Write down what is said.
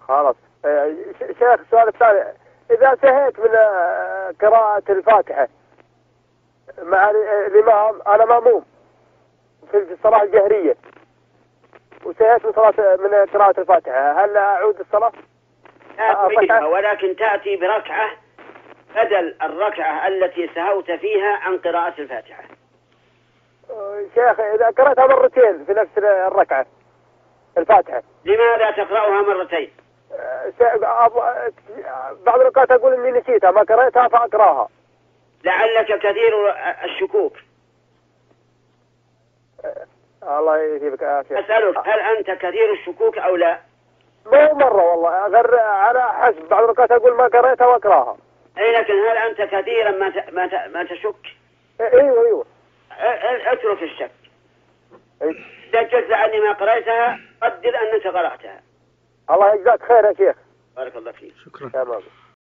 خلاص. شيخ السؤال الثاني، إذا انتهيت من قراءة الفاتحة مع الإمام، أنا مأموم في الصلاة الجهرية وانتهيت من قراءة الفاتحة، هل أعود الصلاة؟ لا، ولكن تأتي بركعة بدل الركعة التي سهوت فيها عن قراءة الفاتحة. شيخ إذا قرأتها مرتين في نفس الركعة الفاتحة، لماذا تقرأها مرتين؟ بعض الأوقات أقول إني نسيتها ما قرأتها فأقرأها. لعلك كثير الشكوك. الله يجيبك يا شيخ. أسألك، هل أنت كثير الشكوك أو لا؟ مو مرة والله، غير على حسب، بعض الأوقات أقول ما قرأتها وأقرأها. أي لكن هل أنت كثيرا ما تشك؟ ايوه. اترك الشك. إذا جز عني ما قرأتها قدر أنك قرأتها. الله يجزاك خير يا شيخ. بارك الله فيك. شكرا. تمام.